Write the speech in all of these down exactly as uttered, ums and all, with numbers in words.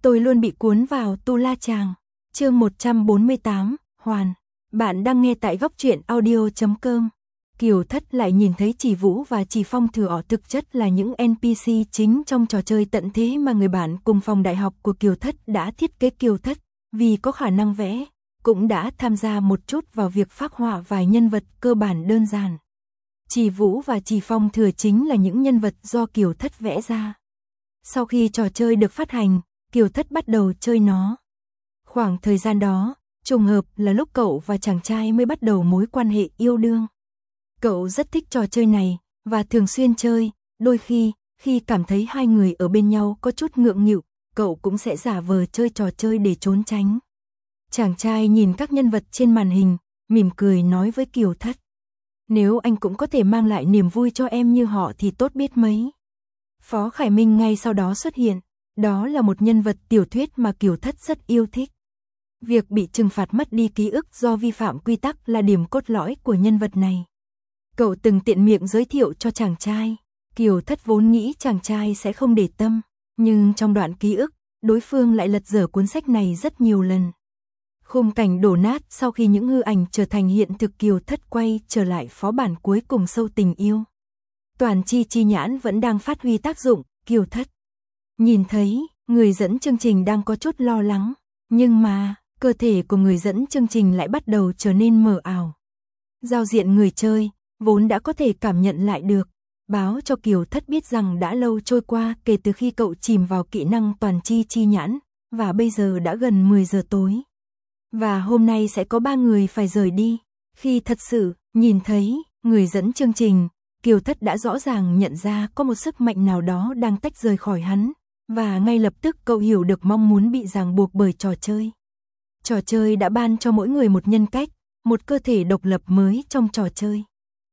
Tôi luôn bị cuốn vào Tu La Chàng. Chương một trăm bốn mươi tám, Hoàn. Bạn đang nghe tại góc truyện audio chấm com. Kiều Thất lại nhìn thấy Chỉ Vũ và Chỉ Phong thừa ở thực chất là những en pê xê chính trong trò chơi tận thế mà người bạn cùng phòng đại học của Kiều Thất đã thiết kế. Kiều Thất, vì có khả năng vẽ, cũng đã tham gia một chút vào việc phác họa vài nhân vật cơ bản đơn giản. Chỉ Vũ và Chỉ Phong thừa chính là những nhân vật do Kiều Thất vẽ ra. Sau khi trò chơi được phát hành, Kiều Thất bắt đầu chơi nó. Khoảng thời gian đó, trùng hợp là lúc cậu và chàng trai mới bắt đầu mối quan hệ yêu đương. Cậu rất thích trò chơi này, và thường xuyên chơi, đôi khi, khi cảm thấy hai người ở bên nhau có chút ngượng nghịu, cậu cũng sẽ giả vờ chơi trò chơi để trốn tránh. Chàng trai nhìn các nhân vật trên màn hình, mỉm cười nói với Kiều Thất. Nếu anh cũng có thể mang lại niềm vui cho em như họ thì tốt biết mấy. Phó Khải Minh ngay sau đó xuất hiện, đó là một nhân vật tiểu thuyết mà Kiều Thất rất yêu thích. Việc bị trừng phạt mất đi ký ức do vi phạm quy tắc là điểm cốt lõi của nhân vật này. Cậu từng tiện miệng giới thiệu cho chàng trai. Kiều Thất vốn nghĩ chàng trai sẽ không để tâm, nhưng trong đoạn ký ức, đối phương lại lật dở cuốn sách này rất nhiều lần. Khung cảnh đổ nát sau khi những hư ảnh trở thành hiện thực. Kiều Thất quay trở lại phó bản cuối cùng sâu tình yêu. Toàn chi chi nhãn vẫn đang phát huy tác dụng. Kiều Thất nhìn thấy người dẫn chương trình đang có chút lo lắng, nhưng mà cơ thể của người dẫn chương trình lại bắt đầu trở nên mờ ảo. Giao diện người chơi vốn đã có thể cảm nhận lại được, báo cho Kiều Thất biết rằng đã lâu trôi qua kể từ khi cậu chìm vào kỹ năng toàn chi chi nhãn, và bây giờ đã gần mười giờ tối. Và hôm nay sẽ có ba người phải rời đi. Khi thật sự nhìn thấy người dẫn chương trình, Kiều Thất đã rõ ràng nhận ra có một sức mạnh nào đó đang tách rời khỏi hắn, và ngay lập tức cậu hiểu được mong muốn bị ràng buộc bởi trò chơi. Trò chơi đã ban cho mỗi người một nhân cách, một cơ thể độc lập mới trong trò chơi.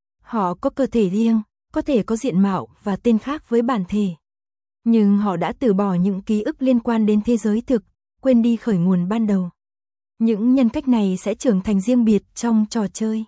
Họ có cơ thể riêng, có thể có diện mạo và tên khác với bản thể. Nhưng họ đã từ bỏ những ký ức liên quan đến thế giới thực, quên đi khởi nguồn ban đầu. Những nhân cách này sẽ trưởng thành riêng biệt trong trò chơi.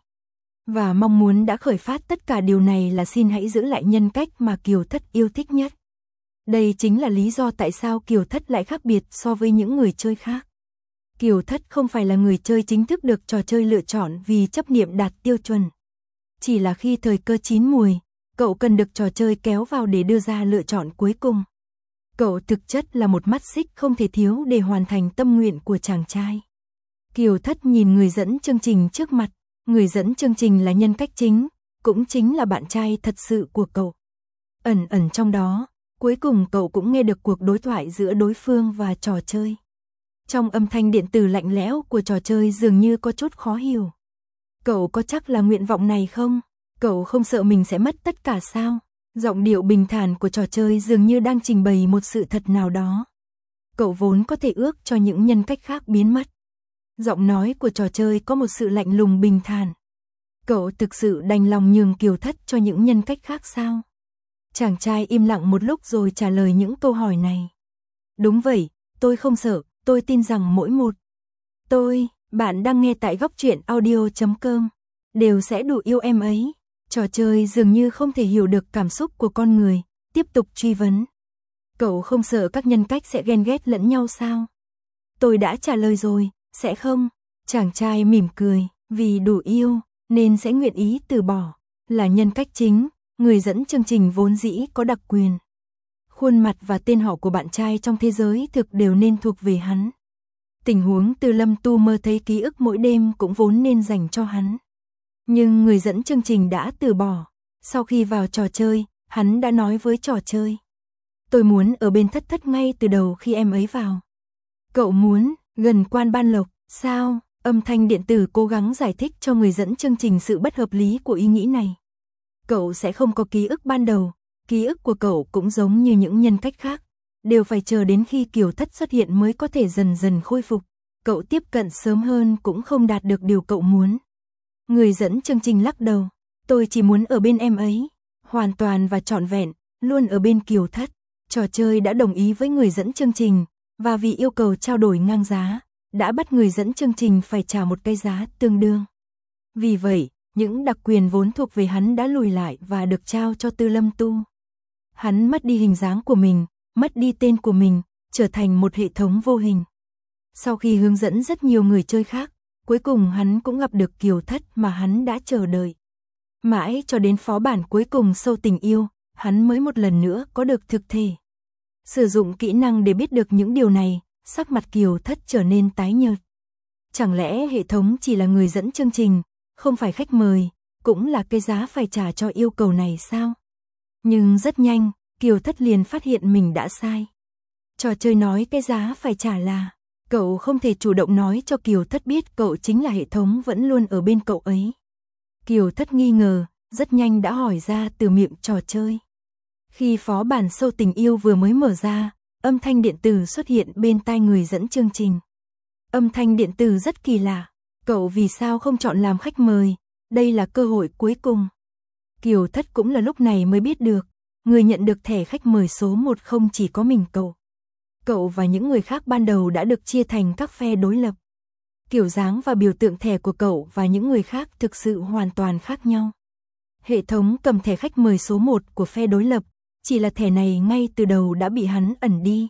Và mong muốn đã khởi phát tất cả điều này là xin hãy giữ lại nhân cách mà Kiều Thất yêu thích nhất. Đây chính là lý do tại sao Kiều Thất lại khác biệt so với những người chơi khác. Kiều Thất không phải là người chơi chính thức được trò chơi lựa chọn vì chấp niệm đạt tiêu chuẩn. Chỉ là khi thời cơ chín mùi, cậu cần được trò chơi kéo vào để đưa ra lựa chọn cuối cùng. Cậu thực chất là một mắt xích không thể thiếu để hoàn thành tâm nguyện của chàng trai. Kiều Thất nhìn người dẫn chương trình trước mặt. Người dẫn chương trình là nhân cách chính, cũng chính là bạn trai thật sự của cậu. Ẩn ẩn trong đó, cuối cùng cậu cũng nghe được cuộc đối thoại giữa đối phương và trò chơi. Trong âm thanh điện tử lạnh lẽo của trò chơi dường như có chút khó hiểu. Cậu có chắc là nguyện vọng này không? Cậu không sợ mình sẽ mất tất cả sao? Giọng điệu bình thản của trò chơi dường như đang trình bày một sự thật nào đó. Cậu vốn có thể ước cho những nhân cách khác biến mất. Giọng nói của trò chơi có một sự lạnh lùng bình thản. Cậu thực sự đành lòng nhường Kiều Thất cho những nhân cách khác sao? Chàng trai im lặng một lúc rồi trả lời những câu hỏi này. Đúng vậy, tôi không sợ, tôi tin rằng mỗi một. Tôi, bạn đang nghe tại góc truyện audio chấm com, đều sẽ đủ yêu em ấy. Trò chơi dường như không thể hiểu được cảm xúc của con người, tiếp tục truy vấn. Cậu không sợ các nhân cách sẽ ghen ghét lẫn nhau sao? Tôi đã trả lời rồi. Sẽ không, chàng trai mỉm cười, vì đủ yêu, nên sẽ nguyện ý từ bỏ. Là nhân cách chính, người dẫn chương trình vốn dĩ có đặc quyền. Khuôn mặt và tên họ của bạn trai trong thế giới thực đều nên thuộc về hắn. Tình huống Từ Lâm Tu mơ thấy ký ức mỗi đêm cũng vốn nên dành cho hắn. Nhưng người dẫn chương trình đã từ bỏ. Sau khi vào trò chơi, hắn đã nói với trò chơi. Tôi muốn ở bên Thất Thất ngay từ đầu khi em ấy vào. Cậu muốn gần Quan Ban Lộc, sao? Âm thanh điện tử cố gắng giải thích cho người dẫn chương trình sự bất hợp lý của ý nghĩ này. Cậu sẽ không có ký ức ban đầu, ký ức của cậu cũng giống như những nhân cách khác, đều phải chờ đến khi Kiều Thất xuất hiện mới có thể dần dần khôi phục. Cậu tiếp cận sớm hơn cũng không đạt được điều cậu muốn. Người dẫn chương trình lắc đầu, tôi chỉ muốn ở bên em ấy, hoàn toàn và trọn vẹn, luôn ở bên Kiều Thất. Trò chơi đã đồng ý với người dẫn chương trình. Và vì yêu cầu trao đổi ngang giá, đã bắt người dẫn chương trình phải trả một cái giá tương đương. Vì vậy, những đặc quyền vốn thuộc về hắn đã lùi lại và được trao cho Từ Lâm Tu. Hắn mất đi hình dáng của mình, mất đi tên của mình, trở thành một hệ thống vô hình. Sau khi hướng dẫn rất nhiều người chơi khác, cuối cùng hắn cũng gặp được Kiều Thất mà hắn đã chờ đợi. Mãi cho đến phó bản cuối cùng sâu tình yêu, hắn mới một lần nữa có được thực thể. Sử dụng kỹ năng để biết được những điều này, sắc mặt Kiều Thất trở nên tái nhợt. Chẳng lẽ hệ thống chỉ là người dẫn chương trình, không phải khách mời, cũng là cái giá phải trả cho yêu cầu này sao? Nhưng rất nhanh, Kiều Thất liền phát hiện mình đã sai. Trò chơi nói cái giá phải trả là, cậu không thể chủ động nói cho Kiều Thất biết cậu chính là hệ thống vẫn luôn ở bên cậu ấy. Kiều Thất nghi ngờ, rất nhanh đã hỏi ra từ miệng trò chơi. Khi phó bản sâu tình yêu vừa mới mở ra, âm thanh điện tử xuất hiện bên tai người dẫn chương trình. Âm thanh điện tử rất kỳ lạ, cậu vì sao không chọn làm khách mời, đây là cơ hội cuối cùng. Kiều Thất cũng là lúc này mới biết được, người nhận được thẻ khách mời số một không chỉ có mình cậu. Cậu và những người khác ban đầu đã được chia thành các phe đối lập. Kiểu dáng và biểu tượng thẻ của cậu và những người khác thực sự hoàn toàn khác nhau. Hệ thống cầm thẻ khách mời số một của phe đối lập, chỉ là thẻ này ngay từ đầu đã bị hắn ẩn đi.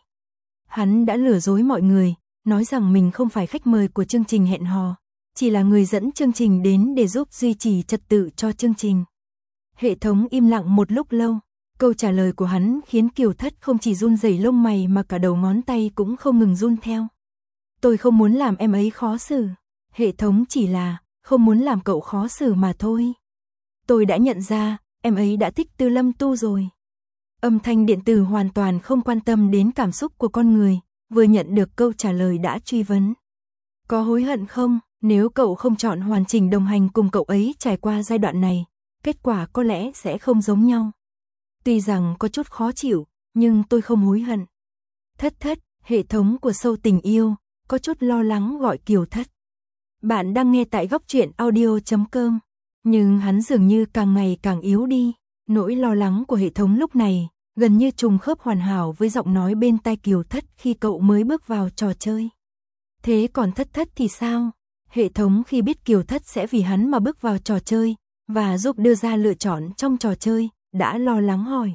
Hắn đã lừa dối mọi người, nói rằng mình không phải khách mời của chương trình hẹn hò, chỉ là người dẫn chương trình đến để giúp duy trì trật tự cho chương trình. Hệ thống im lặng một lúc lâu, câu trả lời của hắn khiến Kiều Thất không chỉ run rẩy lông mày mà cả đầu ngón tay cũng không ngừng run theo. Tôi không muốn làm em ấy khó xử, hệ thống chỉ là không muốn làm cậu khó xử mà thôi. Tôi đã nhận ra, em ấy đã thích Tư Lâm Tu rồi. Âm thanh điện tử hoàn toàn không quan tâm đến cảm xúc của con người, vừa nhận được câu trả lời đã truy vấn. Có hối hận không, nếu cậu không chọn hoàn chỉnh đồng hành cùng cậu ấy trải qua giai đoạn này, kết quả có lẽ sẽ không giống nhau. Tuy rằng có chút khó chịu, nhưng tôi không hối hận. Thất thất, hệ thống của sâu tình yêu, có chút lo lắng gọi Kiều Thất. Bạn đang nghe tại góc truyện audio chấm com, nhưng hắn dường như càng ngày càng yếu đi. Nỗi lo lắng của hệ thống lúc này, gần như trùng khớp hoàn hảo với giọng nói bên tai Kiều Thất khi cậu mới bước vào trò chơi. Thế còn Thất Thất thì sao? Hệ thống khi biết Kiều Thất sẽ vì hắn mà bước vào trò chơi, và giúp đưa ra lựa chọn trong trò chơi, đã lo lắng hỏi.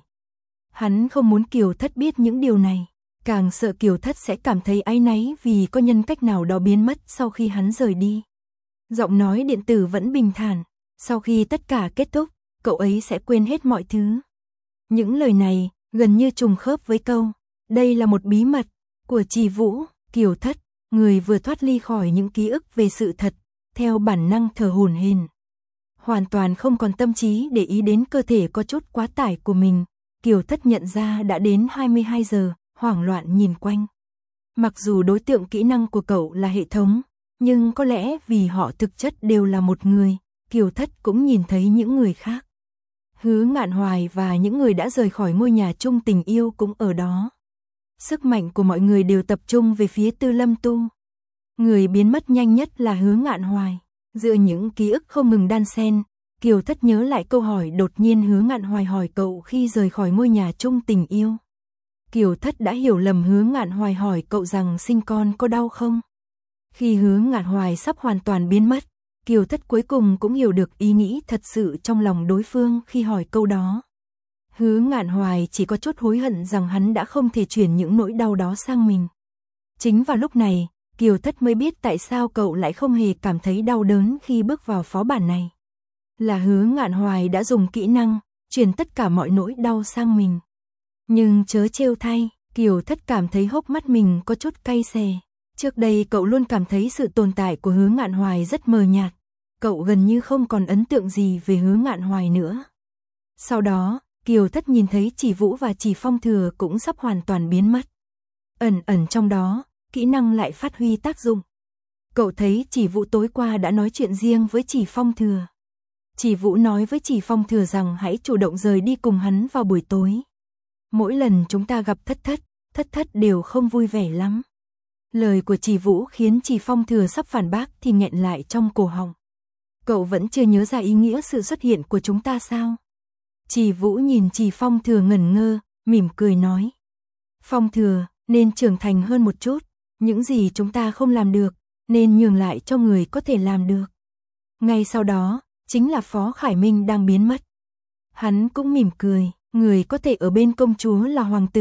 Hắn không muốn Kiều Thất biết những điều này, càng sợ Kiều Thất sẽ cảm thấy áy náy vì có nhân cách nào đó biến mất sau khi hắn rời đi. Giọng nói điện tử vẫn bình thản, sau khi tất cả kết thúc, cậu ấy sẽ quên hết mọi thứ. Những lời này gần như trùng khớp với câu, đây là một bí mật của Trì Vũ. Kiều Thất, người vừa thoát ly khỏi những ký ức về sự thật, theo bản năng thở hổn hển. Hoàn toàn không còn tâm trí để ý đến cơ thể có chút quá tải của mình, Kiều Thất nhận ra đã đến hai mươi hai giờ, hoảng loạn nhìn quanh. Mặc dù đối tượng kỹ năng của cậu là hệ thống, nhưng có lẽ vì họ thực chất đều là một người, Kiều Thất cũng nhìn thấy những người khác. Hứa Ngạn Hoài và những người đã rời khỏi ngôi nhà chung tình yêu cũng ở đó. Sức mạnh của mọi người đều tập trung về phía Tư Lâm Tu. Người biến mất nhanh nhất là Hứa Ngạn Hoài. Dựa những ký ức không ngừng đan xen, Kiều Thất nhớ lại câu hỏi đột nhiên Hứa Ngạn Hoài hỏi cậu khi rời khỏi ngôi nhà chung tình yêu. Kiều Thất đã hiểu lầm Hứa Ngạn Hoài hỏi cậu rằng sinh con có đau không. Khi Hứa Ngạn Hoài sắp hoàn toàn biến mất, Kiều Thất cuối cùng cũng hiểu được ý nghĩ thật sự trong lòng đối phương khi hỏi câu đó. Hứa Ngạn Hoài chỉ có chút hối hận rằng hắn đã không thể chuyển những nỗi đau đó sang mình. Chính vào lúc này, Kiều Thất mới biết tại sao cậu lại không hề cảm thấy đau đớn khi bước vào phó bản này. Là Hứa Ngạn Hoài đã dùng kỹ năng, chuyển tất cả mọi nỗi đau sang mình. Nhưng chớ trêu thay, Kiều Thất cảm thấy hốc mắt mình có chút cay xè. Trước đây cậu luôn cảm thấy sự tồn tại của Hứa Ngạn Hoài rất mờ nhạt. Cậu gần như không còn ấn tượng gì về Hứa Ngạn Hoài nữa. Sau đó, Kiều Thất nhìn thấy Chỉ Vũ và Chỉ Phong Thừa cũng sắp hoàn toàn biến mất. Ẩn ẩn trong đó, kỹ năng lại phát huy tác dụng. Cậu thấy Chỉ Vũ tối qua đã nói chuyện riêng với Chỉ Phong Thừa. Chỉ Vũ nói với Chỉ Phong Thừa rằng hãy chủ động rời đi cùng hắn vào buổi tối. Mỗi lần chúng ta gặp Thất Thất, Thất Thất đều không vui vẻ lắm. Lời của Chỉ Vũ khiến Chỉ Phong Thừa sắp phản bác thì nghẹn lại trong cổ họng. Cậu vẫn chưa nhớ ra ý nghĩa sự xuất hiện của chúng ta sao? Chỉ Vũ nhìn Chỉ Phong Thừa ngẩn ngơ, mỉm cười nói. Phong Thừa, nên trưởng thành hơn một chút. Những gì chúng ta không làm được, nên nhường lại cho người có thể làm được. Ngay sau đó, chính là Phó Khải Minh đang biến mất. Hắn cũng mỉm cười, người có thể ở bên công chúa là hoàng tử,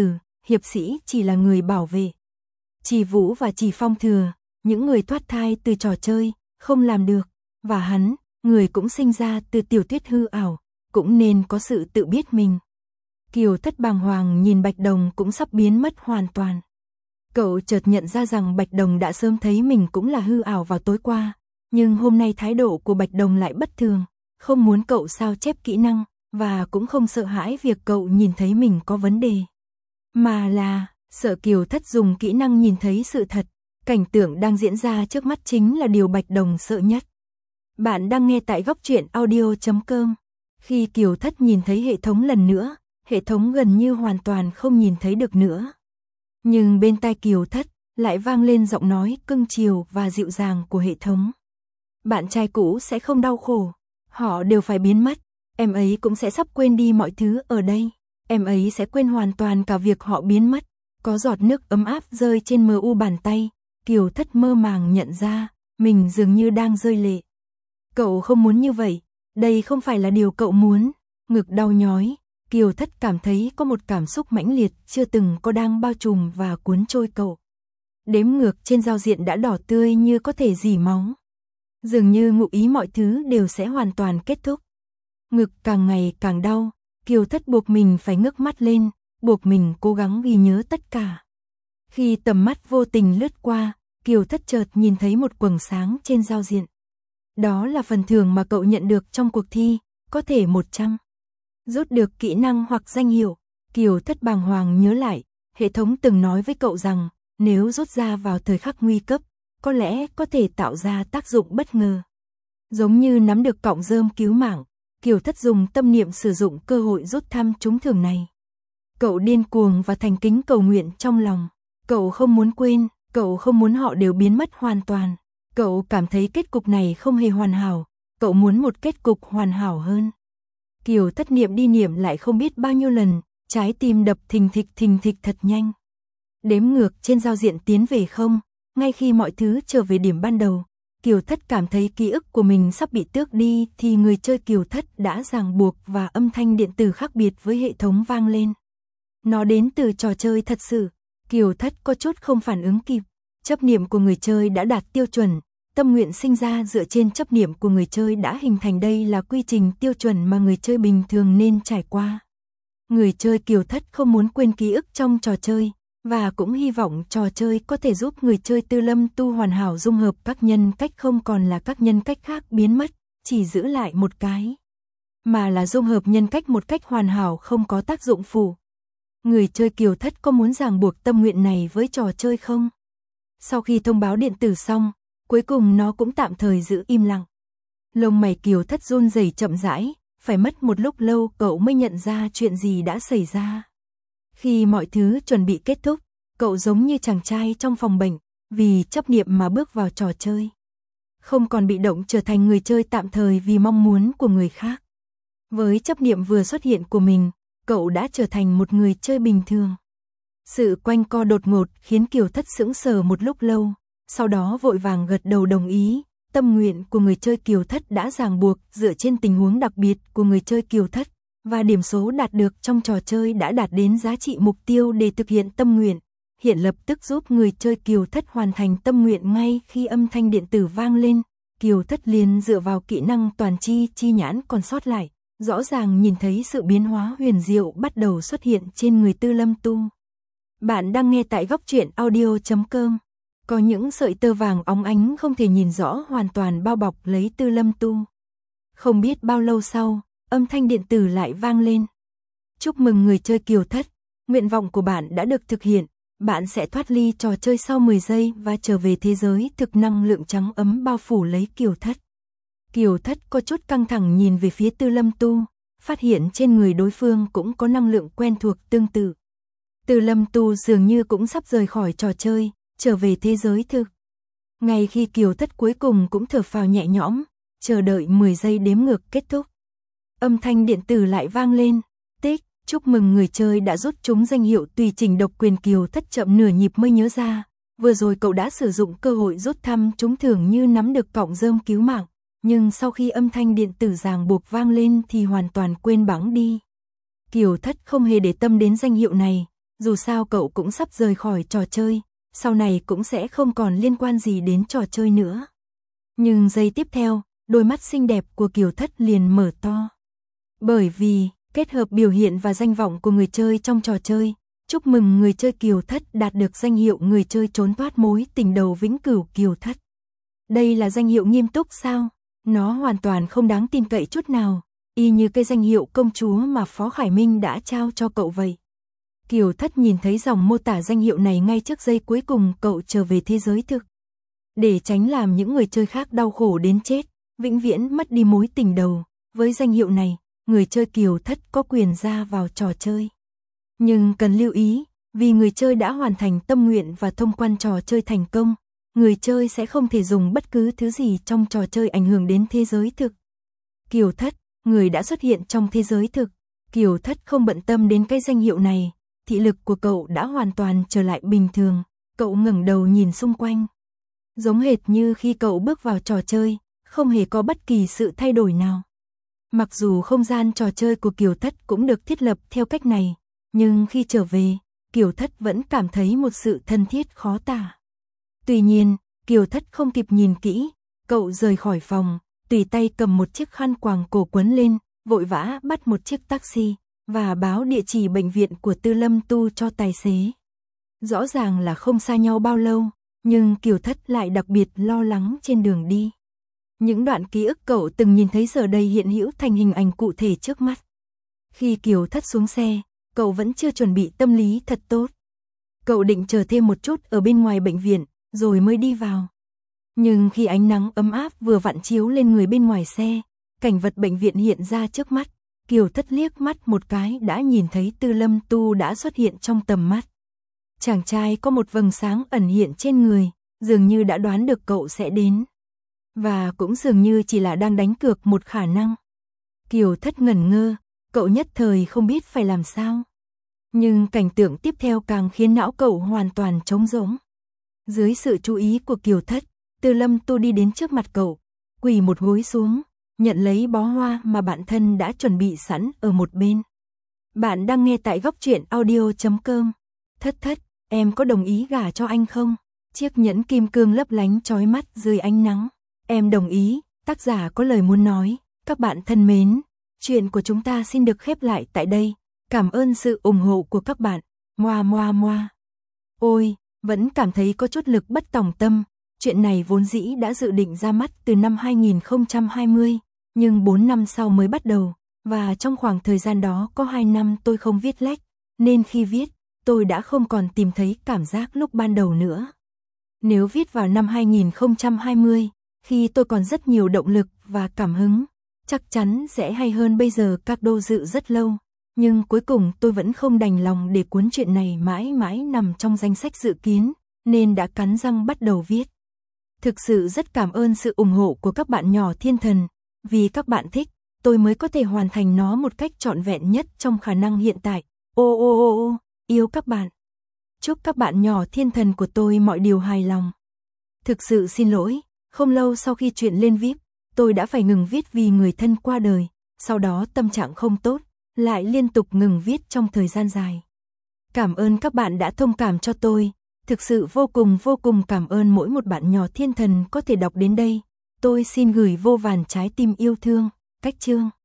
hiệp sĩ chỉ là người bảo vệ. Chỉ Vũ và Chỉ Phong thừa, những người thoát thai từ trò chơi, không làm được, và hắn, người cũng sinh ra từ tiểu thuyết hư ảo, cũng nên có sự tự biết mình. Kiều Thất bàng hoàng nhìn Bạch Đồng cũng sắp biến mất hoàn toàn. Cậu chợt nhận ra rằng Bạch Đồng đã sớm thấy mình cũng là hư ảo vào tối qua, nhưng hôm nay thái độ của Bạch Đồng lại bất thường, không muốn cậu sao chép kỹ năng, và cũng không sợ hãi việc cậu nhìn thấy mình có vấn đề. Mà là, sợ Kiều Thất dùng kỹ năng nhìn thấy sự thật, cảnh tượng đang diễn ra trước mắt chính là điều Bạch Đồng sợ nhất. Bạn đang nghe tại góc truyện audio chấm com. Khi Kiều Thất nhìn thấy hệ thống lần nữa, hệ thống gần như hoàn toàn không nhìn thấy được nữa. Nhưng bên tai Kiều Thất lại vang lên giọng nói cưng chiều và dịu dàng của hệ thống. Bạn trai cũ sẽ không đau khổ, họ đều phải biến mất, em ấy cũng sẽ sắp quên đi mọi thứ ở đây, em ấy sẽ quên hoàn toàn cả việc họ biến mất. Có giọt nước ấm áp rơi trên mờ u bàn tay, Kiều Thất mơ màng nhận ra, mình dường như đang rơi lệ. Cậu không muốn như vậy, đây không phải là điều cậu muốn, ngực đau nhói, Kiều Thất cảm thấy có một cảm xúc mãnh liệt chưa từng có đang bao trùm và cuốn trôi cậu. Đếm ngược trên giao diện đã đỏ tươi như có thể rỉ máu. Dường như ngụ ý mọi thứ đều sẽ hoàn toàn kết thúc. Ngực càng ngày càng đau, Kiều Thất buộc mình phải ngước mắt lên, buộc mình cố gắng ghi nhớ tất cả. Khi tầm mắt vô tình lướt qua, Kiều Thất chợt nhìn thấy một quầng sáng trên giao diện. Đó là phần thưởng mà cậu nhận được trong cuộc thi, có thể một trăm. Rút được kỹ năng hoặc danh hiệu, Kiều Thất bàng hoàng nhớ lại, hệ thống từng nói với cậu rằng, nếu rút ra vào thời khắc nguy cấp, có lẽ có thể tạo ra tác dụng bất ngờ. Giống như nắm được cọng rơm cứu mạng, Kiều Thất dùng tâm niệm sử dụng cơ hội rút thăm trúng thưởng này. Cậu điên cuồng và thành kính cầu nguyện trong lòng. Cậu không muốn quên, cậu không muốn họ đều biến mất hoàn toàn. Cậu cảm thấy kết cục này không hề hoàn hảo, cậu muốn một kết cục hoàn hảo hơn. Kiều Thất niệm đi niệm lại không biết bao nhiêu lần, trái tim đập thình thịch thình thịch thật nhanh. Đếm ngược trên giao diện tiến về không, ngay khi mọi thứ trở về điểm ban đầu, Kiều Thất cảm thấy ký ức của mình sắp bị tước đi thì người chơi Kiều Thất đã ràng buộc và âm thanh điện tử khác biệt với hệ thống vang lên. Nó đến từ trò chơi thật sự, Kiều Thất có chút không phản ứng kịp, chấp niệm của người chơi đã đạt tiêu chuẩn, tâm nguyện sinh ra dựa trên chấp niệm của người chơi đã hình thành, đây là quy trình tiêu chuẩn mà người chơi bình thường nên trải qua. Người chơi Kiều Thất không muốn quên ký ức trong trò chơi, và cũng hy vọng trò chơi có thể giúp người chơi Tư Lâm Tu hoàn hảo dung hợp các nhân cách, không còn là các nhân cách khác biến mất, chỉ giữ lại một cái, mà là dung hợp nhân cách một cách hoàn hảo không có tác dụng phụ. Người chơi Kiều Thất có muốn ràng buộc tâm nguyện này với trò chơi không? Sau khi thông báo điện tử xong, cuối cùng nó cũng tạm thời giữ im lặng. Lông mày Kiều Thất run rẩy chậm rãi, phải mất một lúc lâu cậu mới nhận ra chuyện gì đã xảy ra. Khi mọi thứ chuẩn bị kết thúc, cậu giống như chàng trai trong phòng bệnh, vì chấp niệm mà bước vào trò chơi. Không còn bị động trở thành người chơi tạm thời vì mong muốn của người khác. Với chấp niệm vừa xuất hiện của mình, cậu đã trở thành một người chơi bình thường. Sự quanh co đột ngột khiến Kiều Thất sững sờ một lúc lâu, sau đó vội vàng gật đầu đồng ý. Tâm nguyện của người chơi Kiều Thất đã ràng buộc dựa trên tình huống đặc biệt của người chơi Kiều Thất, và điểm số đạt được trong trò chơi đã đạt đến giá trị mục tiêu để thực hiện tâm nguyện. Hiện lập tức giúp người chơi Kiều Thất hoàn thành tâm nguyện. Ngay khi âm thanh điện tử vang lên, Kiều Thất liền dựa vào kỹ năng toàn chi chi nhãn còn sót lại, rõ ràng nhìn thấy sự biến hóa huyền diệu bắt đầu xuất hiện trên người Tư Lâm Tu. Bạn đang nghe tại góc truyện audio chấm com. Có những sợi tơ vàng óng ánh không thể nhìn rõ hoàn toàn bao bọc lấy Tư Lâm Tu. Không biết bao lâu sau, âm thanh điện tử lại vang lên. Chúc mừng người chơi Kiều Thất, nguyện vọng của bạn đã được thực hiện, bạn sẽ thoát ly trò chơi sau mười giây và trở về thế giới thực. Năng lượng trắng ấm bao phủ lấy Kiều Thất. Kiều Thất có chút căng thẳng nhìn về phía Tư Lâm Tu, phát hiện trên người đối phương cũng có năng lượng quen thuộc tương tự. Tư Lâm Tu dường như cũng sắp rời khỏi trò chơi, trở về thế giới thực. Ngay khi Kiều Thất cuối cùng cũng thở phào nhẹ nhõm, chờ đợi mười giây đếm ngược kết thúc. Âm thanh điện tử lại vang lên, tích, chúc mừng người chơi đã rút trúng danh hiệu tùy chỉnh độc quyền. Kiều Thất chậm nửa nhịp mới nhớ ra, vừa rồi cậu đã sử dụng cơ hội rút thăm trúng thưởng như nắm được cọng rơm cứu mạng, nhưng sau khi âm thanh điện tử ràng buộc vang lên thì hoàn toàn quên bẵng đi. Kiều Thất không hề để tâm đến danh hiệu này, dù sao cậu cũng sắp rời khỏi trò chơi, sau này cũng sẽ không còn liên quan gì đến trò chơi nữa. Nhưng giây tiếp theo, đôi mắt xinh đẹp của Kiều Thất liền mở to. Bởi vì, kết hợp biểu hiện và danh vọng của người chơi trong trò chơi, chúc mừng người chơi Kiều Thất đạt được danh hiệu người chơi trốn thoát mối tình đầu vĩnh cửu Kiều Thất. Đây là danh hiệu nghiêm túc sao? Nó hoàn toàn không đáng tin cậy chút nào, y như cái danh hiệu công chúa mà Phó Khải Minh đã trao cho cậu vậy. Kiều Thất nhìn thấy dòng mô tả danh hiệu này ngay trước giây cuối cùng cậu trở về thế giới thực. Để tránh làm những người chơi khác đau khổ đến chết, vĩnh viễn mất đi mối tình đầu, với danh hiệu này, người chơi Kiều Thất có quyền ra vào trò chơi. Nhưng cần lưu ý, vì người chơi đã hoàn thành tâm nguyện và thông quan trò chơi thành công, người chơi sẽ không thể dùng bất cứ thứ gì trong trò chơi ảnh hưởng đến thế giới thực. Kiều Thất, người đã xuất hiện trong thế giới thực, Kiều Thất không bận tâm đến cái danh hiệu này, thị lực của cậu đã hoàn toàn trở lại bình thường, cậu ngẩng đầu nhìn xung quanh. Giống hệt như khi cậu bước vào trò chơi, không hề có bất kỳ sự thay đổi nào. Mặc dù không gian trò chơi của Kiều Thất cũng được thiết lập theo cách này, nhưng khi trở về, Kiều Thất vẫn cảm thấy một sự thân thiết khó tả. Tuy nhiên, Kiều Thất không kịp nhìn kỹ, cậu rời khỏi phòng, tùy tay cầm một chiếc khăn quàng cổ quấn lên, vội vã bắt một chiếc taxi, và báo địa chỉ bệnh viện của Tư Lâm Tu cho tài xế. Rõ ràng là không xa nhau bao lâu, nhưng Kiều Thất lại đặc biệt lo lắng trên đường đi. Những đoạn ký ức cậu từng nhìn thấy giờ đây hiện hữu thành hình ảnh cụ thể trước mắt. Khi Kiều Thất xuống xe, cậu vẫn chưa chuẩn bị tâm lý thật tốt. Cậu định chờ thêm một chút ở bên ngoài bệnh viện, rồi mới đi vào. Nhưng khi ánh nắng ấm áp vừa vặn chiếu lên người bên ngoài xe, cảnh vật bệnh viện hiện ra trước mắt, Kiều Thất liếc mắt một cái đã nhìn thấy Tư Lâm Tu đã xuất hiện trong tầm mắt. Chàng trai có một vầng sáng ẩn hiện trên người, dường như đã đoán được cậu sẽ đến. Và cũng dường như chỉ là đang đánh cược một khả năng. Kiều Thất ngẩn ngơ, cậu nhất thời không biết phải làm sao. Nhưng cảnh tượng tiếp theo càng khiến não cậu hoàn toàn trống rỗng. Dưới sự chú ý của Kiều Thất, Tư Lâm Tu đi đến trước mặt cậu, quỳ một gối xuống, nhận lấy bó hoa mà bạn thân đã chuẩn bị sẵn ở một bên. Bạn đang nghe tại góc truyện audio chấm com. Thất Thất, em có đồng ý gả cho anh không? Chiếc nhẫn kim cương lấp lánh chói mắt dưới ánh nắng. Em đồng ý, tác giả có lời muốn nói. Các bạn thân mến, chuyện của chúng ta xin được khép lại tại đây. Cảm ơn sự ủng hộ của các bạn. Moa moa moa. Ôi, vẫn cảm thấy có chút lực bất tòng tâm. Chuyện này vốn dĩ đã dự định ra mắt từ năm hai nghìn không trăm hai mươi, nhưng bốn năm sau mới bắt đầu, và trong khoảng thời gian đó có hai năm tôi không viết lách, nên khi viết, tôi đã không còn tìm thấy cảm giác lúc ban đầu nữa. Nếu viết vào năm hai nghìn không trăm hai mươi, khi tôi còn rất nhiều động lực và cảm hứng, chắc chắn sẽ hay hơn bây giờ. Các đô dự rất lâu, nhưng cuối cùng tôi vẫn không đành lòng để cuốn chuyện này mãi mãi nằm trong danh sách dự kiến, nên đã cắn răng bắt đầu viết. Thực sự rất cảm ơn sự ủng hộ của các bạn nhỏ thiên thần, vì các bạn thích, tôi mới có thể hoàn thành nó một cách trọn vẹn nhất trong khả năng hiện tại. Ô ô ô ô, yêu các bạn. Chúc các bạn nhỏ thiên thần của tôi mọi điều hài lòng. Thực sự xin lỗi, không lâu sau khi chuyện lên víp, tôi đã phải ngừng viết vì người thân qua đời, sau đó tâm trạng không tốt, lại liên tục ngừng viết trong thời gian dài. Cảm ơn các bạn đã thông cảm cho tôi, thực sự vô cùng vô cùng cảm ơn mỗi một bạn nhỏ thiên thần có thể đọc đến đây. Tôi xin gửi vô vàn trái tim yêu thương. Cách chương